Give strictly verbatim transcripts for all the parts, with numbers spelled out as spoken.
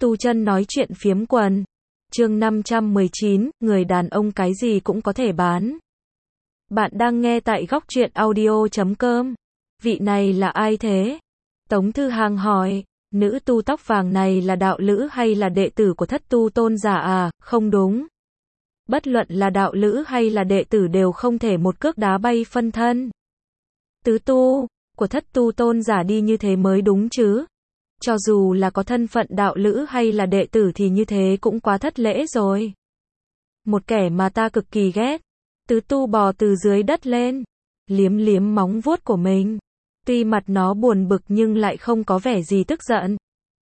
Tu chân nói chuyện phiếm quần. Chương năm trăm mười chín, người đàn ông cái gì cũng có thể bán. Bạn đang nghe tại góc truyện audio chấm com. Vị này là ai thế? Tống Thư Hàng hỏi. Nữ tu tóc vàng này là đạo lữ hay là đệ tử của Thất Tu Tôn giả à? Không đúng. Bất luận là đạo lữ hay là đệ tử đều không thể một cước đá bay phân thân. Tứ tu của Thất Tu Tôn giả đi như thế mới đúng chứ. Cho dù là có thân phận đạo lữ hay là đệ tử thì như thế cũng quá thất lễ rồi. Một kẻ mà ta cực kỳ ghét. Tứ tu bò từ dưới đất lên, liếm liếm móng vuốt của mình. Tuy mặt nó buồn bực nhưng lại không có vẻ gì tức giận.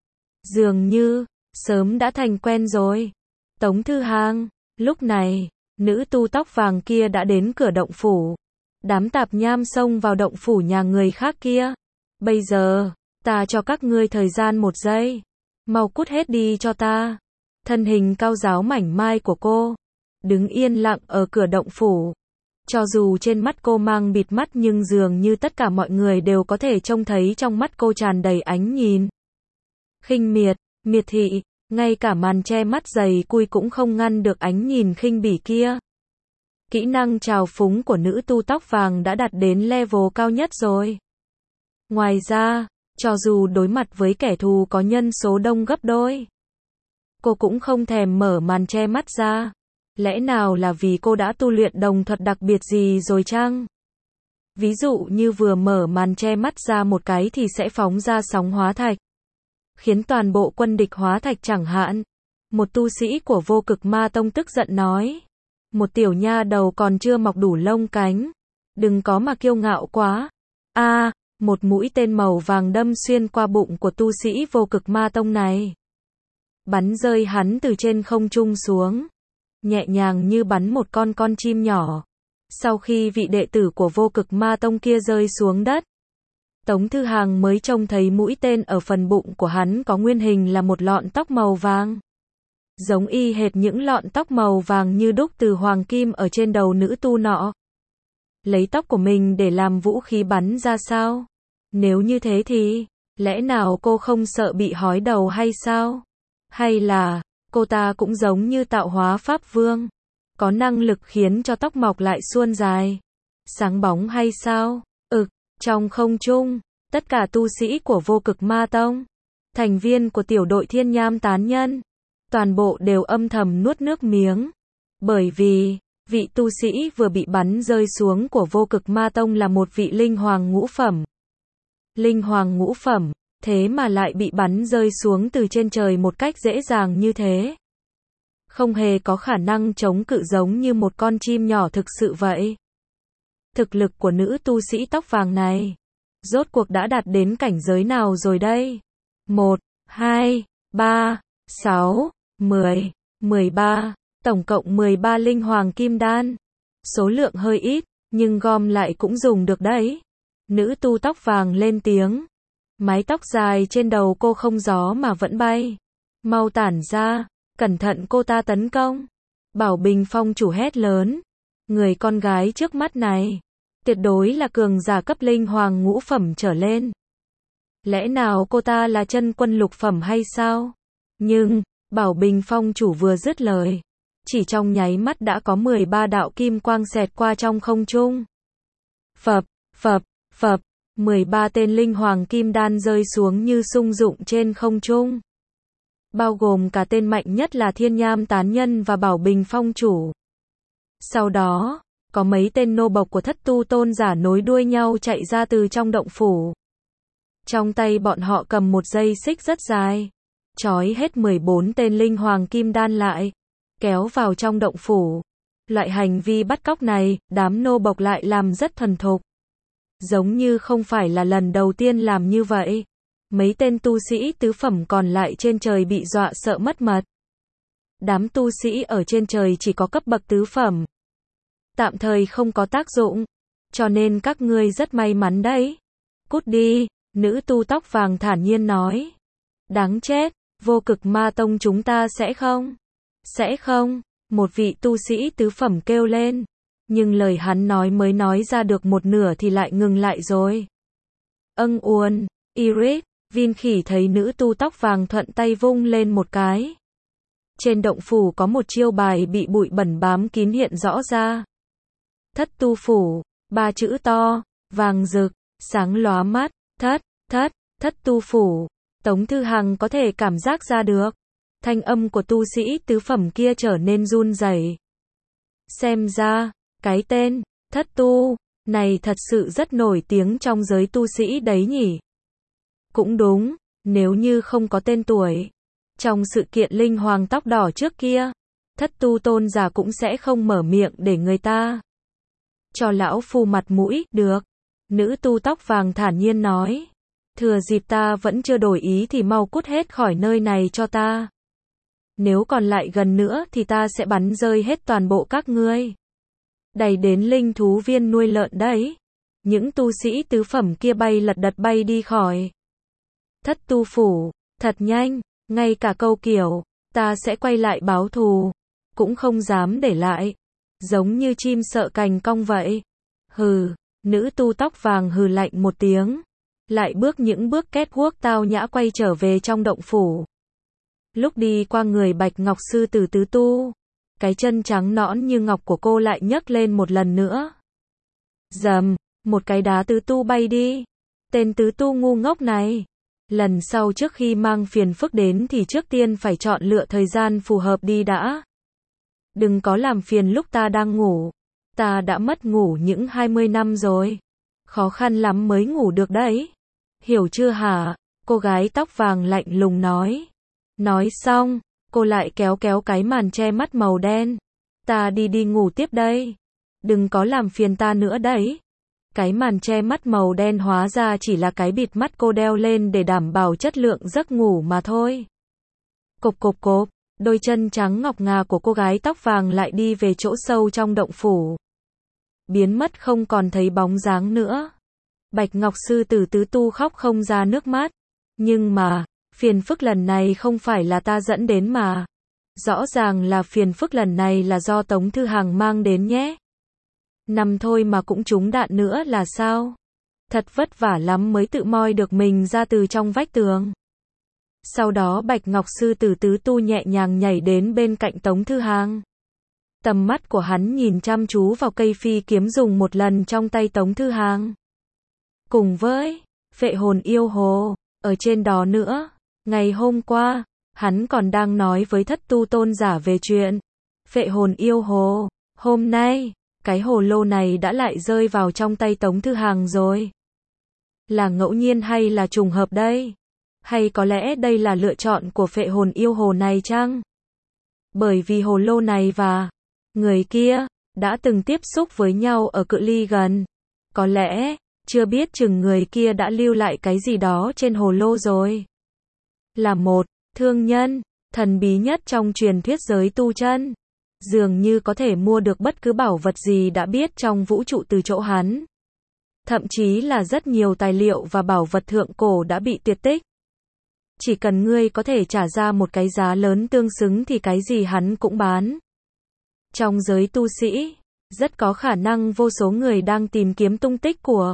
Dường như, sớm đã thành quen rồi. Tống Thư Hàng, lúc này, nữ tu tóc vàng kia đã đến cửa động phủ. Đám tạp nham xông vào động phủ nhà người khác kia. Bây giờ, ta cho các ngươi thời gian một giây. Mau cút hết đi cho ta. Thân hình cao ráo mảnh mai của cô đứng yên lặng ở cửa động phủ. Cho dù trên mắt cô mang bịt mắt nhưng dường như tất cả mọi người đều có thể trông thấy trong mắt cô tràn đầy ánh nhìn khinh miệt, miệt thị, ngay cả màn che mắt dày cui cũng không ngăn được ánh nhìn khinh bỉ kia. Kỹ năng trào phúng của nữ tu tóc vàng đã đạt đến level cao nhất rồi. Ngoài ra, cho dù đối mặt với kẻ thù có nhân số đông gấp đôi, cô cũng không thèm mở màn che mắt ra. Lẽ nào là vì cô đã tu luyện đồng thuật đặc biệt gì rồi chăng? Ví dụ như vừa mở màn che mắt ra một cái thì sẽ phóng ra sóng hóa thạch, khiến toàn bộ quân địch hóa thạch chẳng hạn. Một tu sĩ của Vô Cực Ma Tông tức giận nói. Một tiểu nha đầu còn chưa mọc đủ lông cánh. Đừng có mà kiêu ngạo quá. A, à, một mũi tên màu vàng đâm xuyên qua bụng của tu sĩ Vô Cực Ma Tông này. Bắn rơi hắn từ trên không trung xuống. Nhẹ nhàng như bắn một con con chim nhỏ. Sau khi vị đệ tử của Vô Cực Ma Tông kia rơi xuống đất, Tống Thư Hàng mới trông thấy mũi tên ở phần bụng của hắn có nguyên hình là một lọn tóc màu vàng. Giống y hệt những lọn tóc màu vàng như đúc từ hoàng kim ở trên đầu nữ tu nọ. Lấy tóc của mình để làm vũ khí bắn ra sao? Nếu như thế thì, lẽ nào cô không sợ bị hói đầu hay sao? Hay là, cô ta cũng giống như tạo hóa pháp vương, có năng lực khiến cho tóc mọc lại suôn dài, sáng bóng hay sao? Ực, trong không trung, tất cả tu sĩ của Vô Cực Ma Tông, thành viên của tiểu đội Thiên Nham Tán Nhân, toàn bộ đều âm thầm nuốt nước miếng. Bởi vì, vị tu sĩ vừa bị bắn rơi xuống của Vô Cực Ma Tông là một vị linh hoàng ngũ phẩm. Linh hoàng ngũ phẩm, thế mà lại bị bắn rơi xuống từ trên trời một cách dễ dàng như thế. Không hề có khả năng chống cự, giống như một con chim nhỏ thực sự vậy. Thực lực của nữ tu sĩ tóc vàng này, rốt cuộc đã đạt đến cảnh giới nào rồi đây? một, hai, ba, sáu, mười, mười ba, tổng cộng mười ba linh hoàng kim đan. Số lượng hơi ít, nhưng gom lại cũng dùng được đấy. Nữ tu tóc vàng lên tiếng. Mái tóc dài trên đầu cô không gió mà vẫn bay. Mau tản ra, cẩn thận cô ta tấn công. Bảo Bình Phong chủ hét lớn. Người con gái trước mắt này, tuyệt đối là cường giả cấp linh hoàng ngũ phẩm trở lên. Lẽ nào cô ta là chân quân lục phẩm hay sao? Nhưng, Bảo Bình Phong chủ vừa dứt lời, chỉ trong nháy mắt đã có mười ba đạo kim quang xẹt qua trong không trung. Phập, phập, phập, mười ba tên linh hoàng kim đan rơi xuống như sung dụng trên không trung. Bao gồm cả tên mạnh nhất là Thiên Nham Tán Nhân và Bảo Bình Phong chủ. Sau đó, có mấy tên nô bộc của Thất Tu Tôn giả nối đuôi nhau chạy ra từ trong động phủ. Trong tay bọn họ cầm một dây xích rất dài, trói hết mười bốn tên linh hoàng kim đan lại, kéo vào trong động phủ. Loại hành vi bắt cóc này, đám nô bộc lại làm rất thuần thục. Giống như không phải là lần đầu tiên làm như vậy. Mấy tên tu sĩ tứ phẩm còn lại trên trời bị dọa sợ mất mật. Đám tu sĩ ở trên trời chỉ có cấp bậc tứ phẩm, tạm thời không có tác dụng. Cho nên các ngươi rất may mắn đấy. Cút đi, nữ tu tóc vàng thản nhiên nói. Đáng chết, Vô Cực Ma Tông chúng ta sẽ không. Sẽ không, một vị tu sĩ tứ phẩm kêu lên. Nhưng lời hắn nói mới nói ra được một nửa thì lại ngừng lại rồi. Âng uồn, Iris, Viên Khỉ thấy nữ tu tóc vàng thuận tay vung lên một cái. Trên động phủ có một chiêu bài bị bụi bẩn bám kín hiện rõ ra. Thất tu phủ, ba chữ to, vàng rực, sáng lóa mắt, thất, thất, thất tu phủ. Tống Thư Hằng có thể cảm giác ra được. Thanh âm của tu sĩ tứ phẩm kia trở nên run rẩy. Xem ra, cái tên, thất tu, này thật sự rất nổi tiếng trong giới tu sĩ đấy nhỉ. Cũng đúng, nếu như không có tên tuổi. Trong sự kiện linh hoàng tóc đỏ trước kia, thất tu tôn giả cũng sẽ không mở miệng để người ta cho lão phu mặt mũi, được. Nữ tu tóc vàng thản nhiên nói. Thừa dịp ta vẫn chưa đổi ý thì mau cút hết khỏi nơi này cho ta. Nếu còn lại gần nữa thì ta sẽ bắn rơi hết toàn bộ các ngươi. Đẩy đến linh thú viên nuôi lợn đấy. Những tu sĩ tứ phẩm kia bay lật đật bay đi khỏi thất tu phủ, thật nhanh, ngay cả câu kiểu, ta sẽ quay lại báo thù, cũng không dám để lại. Giống như chim sợ cành cong vậy. Hừ, nữ tu tóc vàng hừ lạnh một tiếng. Lại bước những bước két guốc tao nhã quay trở về trong động phủ. Lúc đi qua người Bạch Ngọc sư tử tứ tu, cái chân trắng nõn như ngọc của cô lại nhấc lên một lần nữa. Dầm, một cái đá tứ tu bay đi. Tên tứ tu ngu ngốc này. Lần sau trước khi mang phiền phức đến thì trước tiên phải chọn lựa thời gian phù hợp đi đã. Đừng có làm phiền lúc ta đang ngủ. Ta đã mất ngủ những hai mươi năm rồi. Khó khăn lắm mới ngủ được đấy. Hiểu chưa hả? Cô gái tóc vàng lạnh lùng nói. Nói xong, cô lại kéo kéo cái màn che mắt màu đen. Ta đi đi ngủ tiếp đây. Đừng có làm phiền ta nữa đấy. Cái màn che mắt màu đen hóa ra chỉ là cái bịt mắt cô đeo lên để đảm bảo chất lượng giấc ngủ mà thôi. Cộp cộp cộp, đôi chân trắng ngọc ngà của cô gái tóc vàng lại đi về chỗ sâu trong động phủ. Biến mất không còn thấy bóng dáng nữa. Bạch Ngọc sư tử tứ tu khóc không ra nước mắt. Nhưng mà, phiền phức lần này không phải là ta dẫn đến mà. Rõ ràng là phiền phức lần này là do Tống Thư Hằng mang đến nhé. Nằm thôi mà cũng trúng đạn nữa là sao? Thật vất vả lắm mới tự moi được mình ra từ trong vách tường. Sau đó Bạch Ngọc sư tử tứ tu nhẹ nhàng nhảy đến bên cạnh Tống Thư Hằng. Tầm mắt của hắn nhìn chăm chú vào cây phi kiếm dùng một lần trong tay Tống Thư Hằng. Cùng với Phệ Hồn Yêu Hồ ở trên đó nữa. Ngày hôm qua, hắn còn đang nói với thất tu tôn giả về chuyện Phệ Hồn Yêu Hồ. Hôm nay, cái hồ lô này đã lại rơi vào trong tay Tống Thư Hằng rồi. Là ngẫu nhiên hay là trùng hợp đây? Hay có lẽ đây là lựa chọn của Phệ Hồn Yêu Hồ này chăng? Bởi vì hồ lô này và người kia đã từng tiếp xúc với nhau ở cự ly gần. Có lẽ, chưa biết chừng người kia đã lưu lại cái gì đó trên hồ lô rồi. Là một thương nhân thần bí nhất trong truyền thuyết giới tu chân. Dường như có thể mua được bất cứ bảo vật gì đã biết trong vũ trụ từ chỗ hắn. Thậm chí là rất nhiều tài liệu và bảo vật thượng cổ đã bị tuyệt tích. Chỉ cần ngươi có thể trả ra một cái giá lớn tương xứng thì cái gì hắn cũng bán. Trong giới tu sĩ, rất có khả năng vô số người đang tìm kiếm tung tích của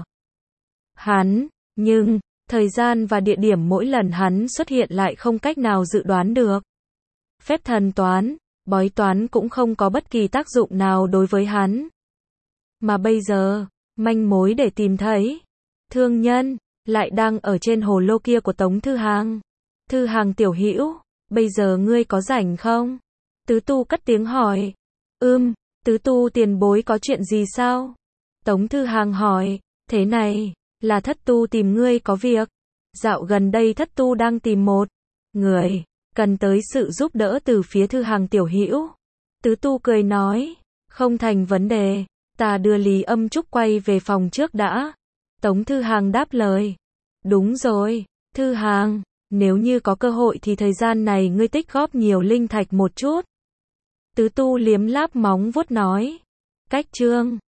hắn, nhưng thời gian và địa điểm mỗi lần hắn xuất hiện lại không cách nào dự đoán được. Phép thần toán, bói toán cũng không có bất kỳ tác dụng nào đối với hắn. Mà bây giờ, manh mối để tìm thấy thương nhân lại đang ở trên hồ lô kia của Tống Thư Hằng. Thư Hằng tiểu hữu, bây giờ ngươi có rảnh không? Tứ tu cất tiếng hỏi. Ừm, tứ tu tiền bối có chuyện gì sao? Tống Thư Hằng hỏi. Thế này, là thất tu tìm ngươi có việc. Dạo gần đây thất tu đang tìm một người, cần tới sự giúp đỡ từ phía Thư Hằng tiểu hữu. Tứ tu cười nói. Không thành vấn đề, ta đưa Lý Âm Trúc quay về phòng trước đã. Tống Thư Hằng đáp lời. Đúng rồi, Thư Hằng, nếu như có cơ hội thì thời gian này ngươi tích góp nhiều linh thạch một chút. Tứ tu liếm láp móng vuốt nói. Cách chương